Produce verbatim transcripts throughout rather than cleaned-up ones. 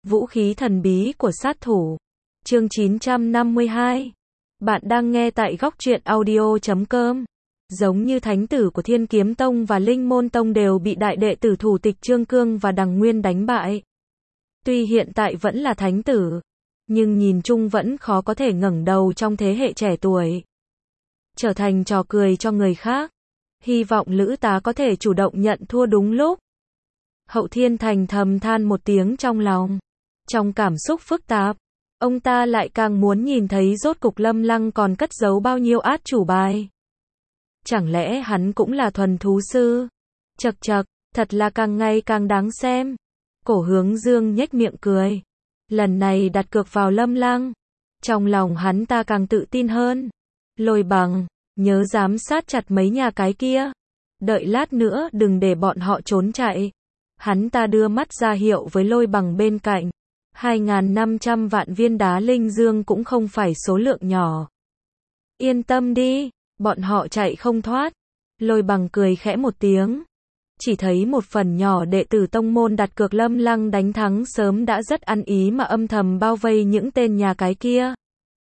Vũ khí thần bí của sát thủ. Chương chín trăm năm mươi hai. Bạn đang nghe tại góc truyện audio chấm com. Giống như thánh tử của Thiên Kiếm Tông và Linh Môn Tông đều bị đại đệ tử thủ tịch Trương Cương và Đằng Nguyên đánh bại. Tuy hiện tại vẫn là thánh tử, nhưng nhìn chung vẫn khó có thể ngẩng đầu trong thế hệ trẻ tuổi, trở thành trò cười cho người khác. Hy vọng Lữ Tá có thể chủ động nhận thua đúng lúc. Hậu Thiên Thành thầm than một tiếng trong lòng. Trong cảm xúc phức tạp, ông ta lại càng muốn nhìn thấy rốt cục Lâm Lăng còn cất giấu bao nhiêu át chủ bài. Chẳng lẽ hắn cũng là thuần thú sư? Chậc chậc, thật là càng ngày càng đáng xem. Cổ Hướng Dương nhếch miệng cười. Lần này đặt cược vào Lâm Lăng, trong lòng hắn ta càng tự tin hơn. Lôi Bằng, nhớ giám sát chặt mấy nhà cái kia. Đợi lát nữa đừng để bọn họ trốn chạy. Hắn ta đưa mắt ra hiệu với Lôi Bằng bên cạnh. hai nghìn năm trăm vạn viên đá linh dương cũng không phải số lượng nhỏ. Yên tâm đi, bọn họ chạy không thoát. Lôi Bằng cười khẽ một tiếng. Chỉ thấy một phần nhỏ đệ tử tông môn đặt cược Lâm Lăng đánh thắng sớm đã rất ăn ý mà âm thầm bao vây những tên nhà cái kia.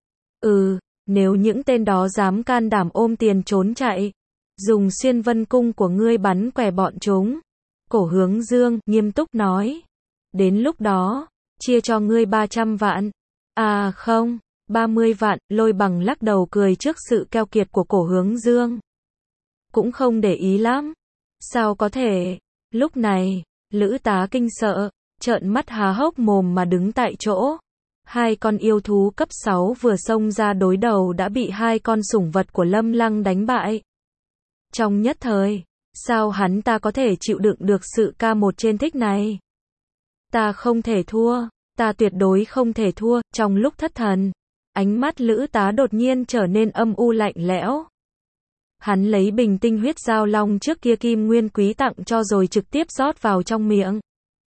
Ừ, nếu những tên đó dám can đảm ôm tiền trốn chạy, dùng xuyên vân cung của ngươi bắn quẻ bọn chúng. Cổ Hướng Dương nghiêm túc nói. Đến lúc đó, chia cho ngươi ba trăm vạn. À không, ba mươi vạn. Lôi Bằng lắc đầu cười trước sự keo kiệt của Cổ Hướng Dương. Cũng không để ý lắm. Sao có thể? Lúc này, Lữ Tá kinh sợ, trợn mắt há hốc mồm mà đứng tại chỗ. Hai con yêu thú cấp sáu vừa xông ra đối đầu đã bị hai con sủng vật của Lâm Lăng đánh bại. Trong nhất thời, sao hắn ta có thể chịu đựng được sự ca một trên thích này? Ta không thể thua, ta tuyệt đối không thể thua. Trong lúc thất thần, ánh mắt Lữ Tá đột nhiên trở nên âm u lạnh lẽo. Hắn lấy bình tinh huyết giao long trước kia Kim Nguyên Quý tặng cho rồi trực tiếp rót vào trong miệng.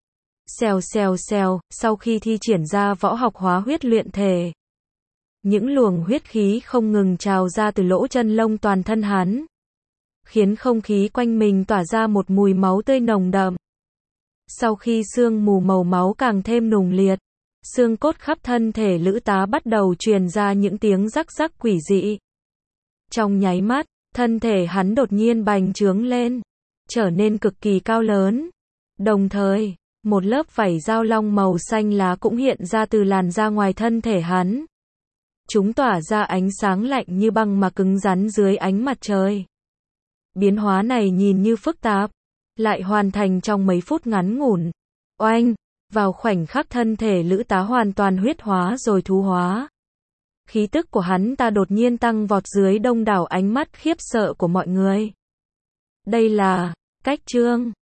Xèo xèo xèo, sau khi thi triển ra võ học hóa huyết luyện thể, những luồng huyết khí không ngừng trào ra từ lỗ chân lông toàn thân hắn, khiến không khí quanh mình tỏa ra một mùi máu tươi nồng đậm. Sau khi sương mù màu máu càng thêm nùng liệt, xương cốt khắp thân thể Lữ Tá bắt đầu truyền ra những tiếng rắc rắc quỷ dị. Trong nháy mắt, thân thể hắn đột nhiên bành trướng lên, trở nên cực kỳ cao lớn. Đồng thời, một lớp vảy giao long màu xanh lá cũng hiện ra từ làn da ngoài thân thể hắn. Chúng tỏa ra ánh sáng lạnh như băng mà cứng rắn dưới ánh mặt trời. Biến hóa này nhìn như phức tạp, lại hoàn thành trong mấy phút ngắn ngủn. Oanh, vào khoảnh khắc thân thể Lữ Tá hoàn toàn huyết hóa rồi thú hóa. Khí tức của hắn ta đột nhiên tăng vọt dưới đông đảo ánh mắt khiếp sợ của mọi người. Đây là cách trương.